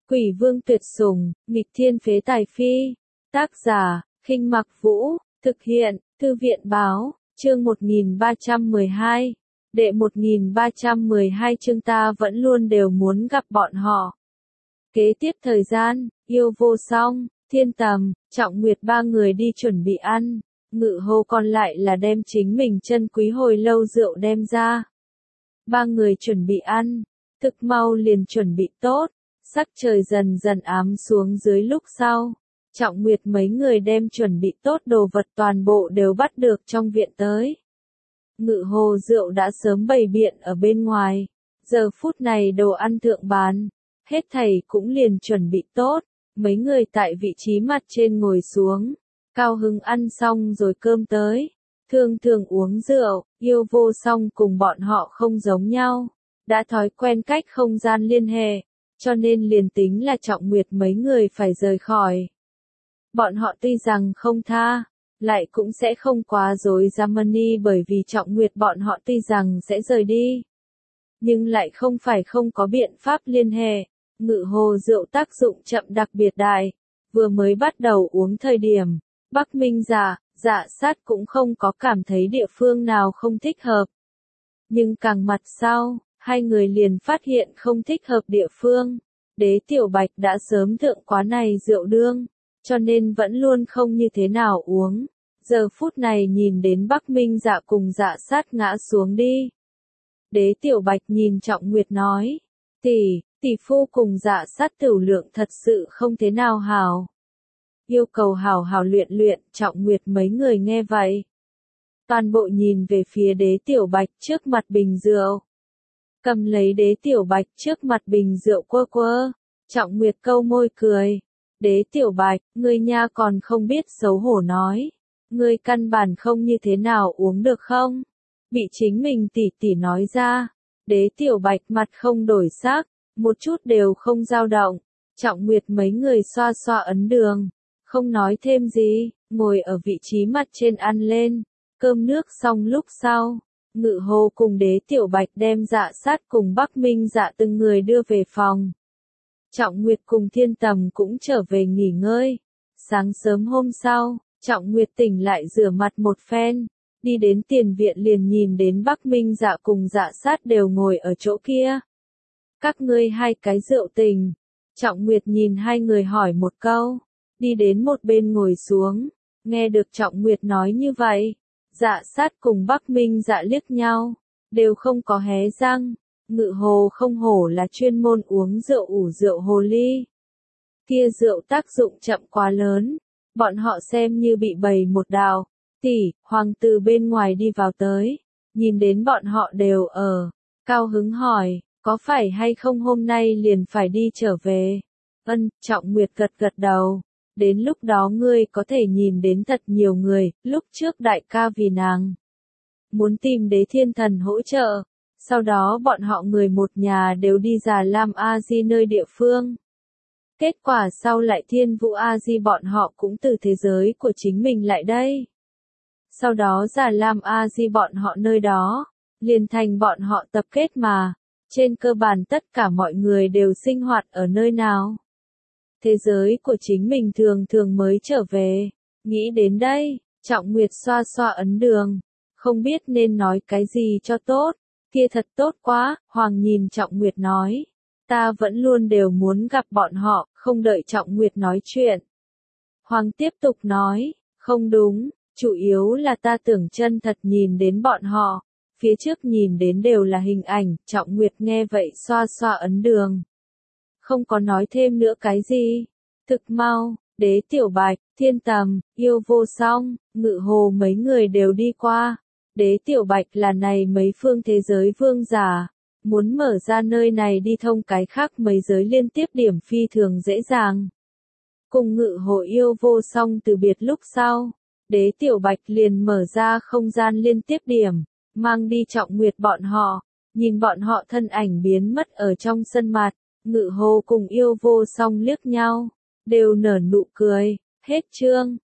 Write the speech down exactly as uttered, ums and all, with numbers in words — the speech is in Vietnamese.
Quỷ vương tuyệt sủng, nghịch thiên phế tài phi. Tác giả, Khinh Mặc Vũ, thực hiện, Thư viện báo, chương một nghìn ba trăm mười hai. Đệ một nghìn ba trăm mười hai chương ta vẫn luôn đều muốn gặp bọn họ. Kế tiếp thời gian, Yêu Vô Song, Thiên Tầm, Trọng Nguyệt ba người đi chuẩn bị ăn, Ngự Hô còn lại là đem chính mình chân quý hồi lâu rượu đem ra. Ba người chuẩn bị ăn, thực mau liền chuẩn bị tốt, sắc trời dần dần ám xuống dưới lúc sau. Trọng Nguyệt mấy người đem chuẩn bị tốt đồ vật toàn bộ đều bắt được trong viện tới. Ngự Hồ rượu đã sớm bày biện ở bên ngoài, giờ phút này đồ ăn thượng bán, hết thảy cũng liền chuẩn bị tốt, mấy người tại vị trí mặt trên ngồi xuống, cao hứng ăn xong rồi cơm tới, thường thường uống rượu, Yêu Vô Song cùng bọn họ không giống nhau, đã thói quen cách không gian liên hệ, cho nên liền tính là Trọng Nguyệt mấy người phải rời khỏi. Bọn họ tuy rằng không tha, lại cũng sẽ không quá dối Germany bởi vì Trọng Nguyệt bọn họ tuy rằng sẽ rời đi. Nhưng lại không phải không có biện pháp liên hệ, Ngự Hồ rượu tác dụng chậm đặc biệt đại, vừa mới bắt đầu uống thời điểm, Bắc Minh Dạ, Dạ Sát cũng không có cảm thấy địa phương nào không thích hợp. Nhưng càng mặt sau, hai người liền phát hiện không thích hợp địa phương, Đế Tiểu Bạch đã sớm thượng quá này rượu đương, cho nên vẫn luôn không như thế nào uống. Giờ phút này nhìn đến Bắc Minh Dạ cùng Dạ Sát ngã xuống đi. Đế Tiểu Bạch nhìn Trọng Nguyệt nói, tỷ, tỷ phu cùng Dạ Sát tửu lượng thật sự không thế nào hảo. Yêu cầu hảo hảo luyện luyện, Trọng Nguyệt mấy người nghe vậy. Toàn bộ nhìn về phía Đế Tiểu Bạch trước mặt bình rượu. Cầm lấy Đế Tiểu Bạch trước mặt bình rượu quơ quơ, Trọng Nguyệt câu môi cười. Đế Tiểu Bạch, ngươi nha còn không biết xấu hổ nói. Ngươi căn bản không như thế nào uống được không? Bị chính mình tỉ tỉ nói ra. Đế Tiểu Bạch mặt không đổi sắc, một chút đều không dao động. Trọng Nguyệt mấy người xoa xoa ấn đường, không nói thêm gì, ngồi ở vị trí mặt trên ăn lên. Cơm nước xong lúc sau, Ngự Hồ cùng Đế Tiểu Bạch đem Dạ Sát cùng Bắc Minh Dạ từng người đưa về phòng. Trọng Nguyệt cùng Thiên Tầm cũng trở về nghỉ ngơi. Sáng sớm hôm sau, Trọng Nguyệt tỉnh lại rửa mặt một phen, đi đến tiền viện liền nhìn đến Bắc Minh Dạ cùng Dạ Sát đều ngồi ở chỗ kia. Các ngươi hai cái rượu tình. Trọng Nguyệt nhìn hai người hỏi một câu, đi đến một bên ngồi xuống, nghe được Trọng Nguyệt nói như vậy. Dạ Sát cùng Bắc Minh Dạ liếc nhau, đều không có hé răng. Ngự Hồ không hổ là chuyên môn uống rượu ủ rượu hồ ly. Kia rượu tác dụng chậm quá lớn, bọn họ xem như bị bầy một đào. Tỷ, hoàng từ bên ngoài đi vào tới, nhìn đến bọn họ đều ở, cao hứng hỏi, có phải hay không hôm nay liền phải đi trở về? Ân, Trọng Nguyệt gật gật đầu. Đến lúc đó ngươi có thể nhìn đến thật nhiều người, lúc trước đại ca vì nàng muốn tìm Đế Thiên Thần hỗ trợ, sau đó bọn họ người một nhà đều đi Già Lam A Di nơi địa phương. Kết quả sau lại Thiên Vũ A Di bọn họ cũng từ thế giới của chính mình lại đây. Sau đó Già Lam A Di bọn họ nơi đó, liền thành bọn họ tập kết mà, trên cơ bản tất cả mọi người đều sinh hoạt ở nơi nào. Thế giới của chính mình thường thường mới trở về, nghĩ đến đây, Trọng Nguyệt xoa xoa ấn đường, không biết nên nói cái gì cho tốt, kia thật tốt quá, Hoàng nhìn Trọng Nguyệt nói, ta vẫn luôn đều muốn gặp bọn họ, không đợi Trọng Nguyệt nói chuyện. Hoàng tiếp tục nói, không đúng, chủ yếu là ta tưởng chân thật nhìn đến bọn họ, phía trước nhìn đến đều là hình ảnh, Trọng Nguyệt nghe vậy xoa xoa ấn đường. Không có nói thêm nữa cái gì. Thực mau, Đế Tiểu Bạch, Thiên Tầm, Yêu Vô Song, Ngự Hồ mấy người đều đi qua. Đế Tiểu Bạch là này mấy phương thế giới vương giả, muốn mở ra nơi này đi thông cái khác mấy giới liên tiếp điểm phi thường dễ dàng. Cùng Ngự Hồ Yêu Vô Song từ biệt lúc sau, Đế Tiểu Bạch liền mở ra không gian liên tiếp điểm, mang đi Trọng Nguyệt bọn họ, nhìn bọn họ thân ảnh biến mất ở trong sân mặt. Ngự Hồ cùng Yêu Vô Song liếc nhau, đều nở nụ cười, hết chương.